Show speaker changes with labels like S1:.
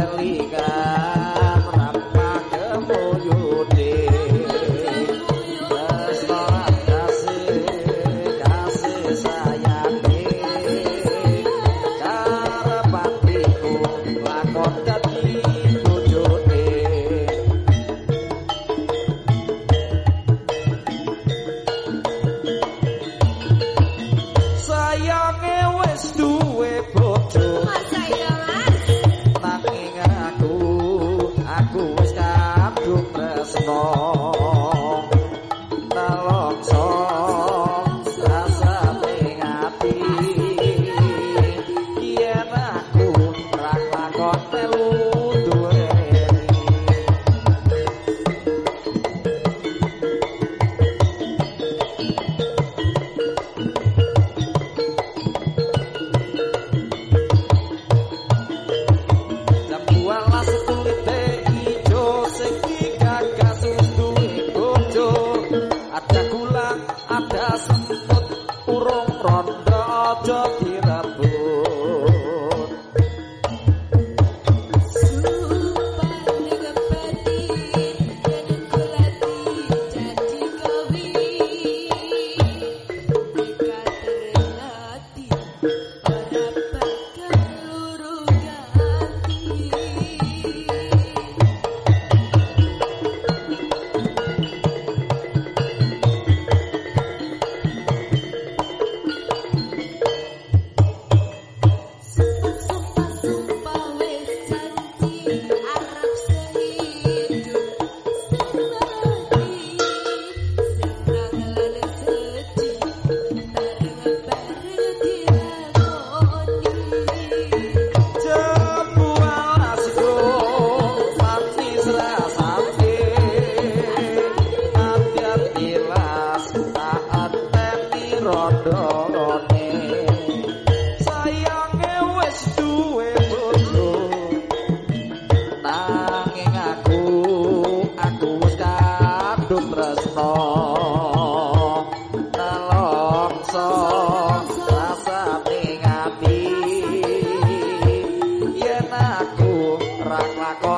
S1: kelingan ramah kemuyune kasih sayange karepatiku lakon dadi bojone sayange wis duwe bojo nanging aku wis kadung tresno nelokso rasa ning ati yen aku ra lakon telu duweni Walas kulite ijo sing gagas duwe bojo ada gula ada semput urung rondo aja dirambut sayange wis duwe bojo nanging aku wis kadung tresno nelongso rasa ning ati yen aku ra lakon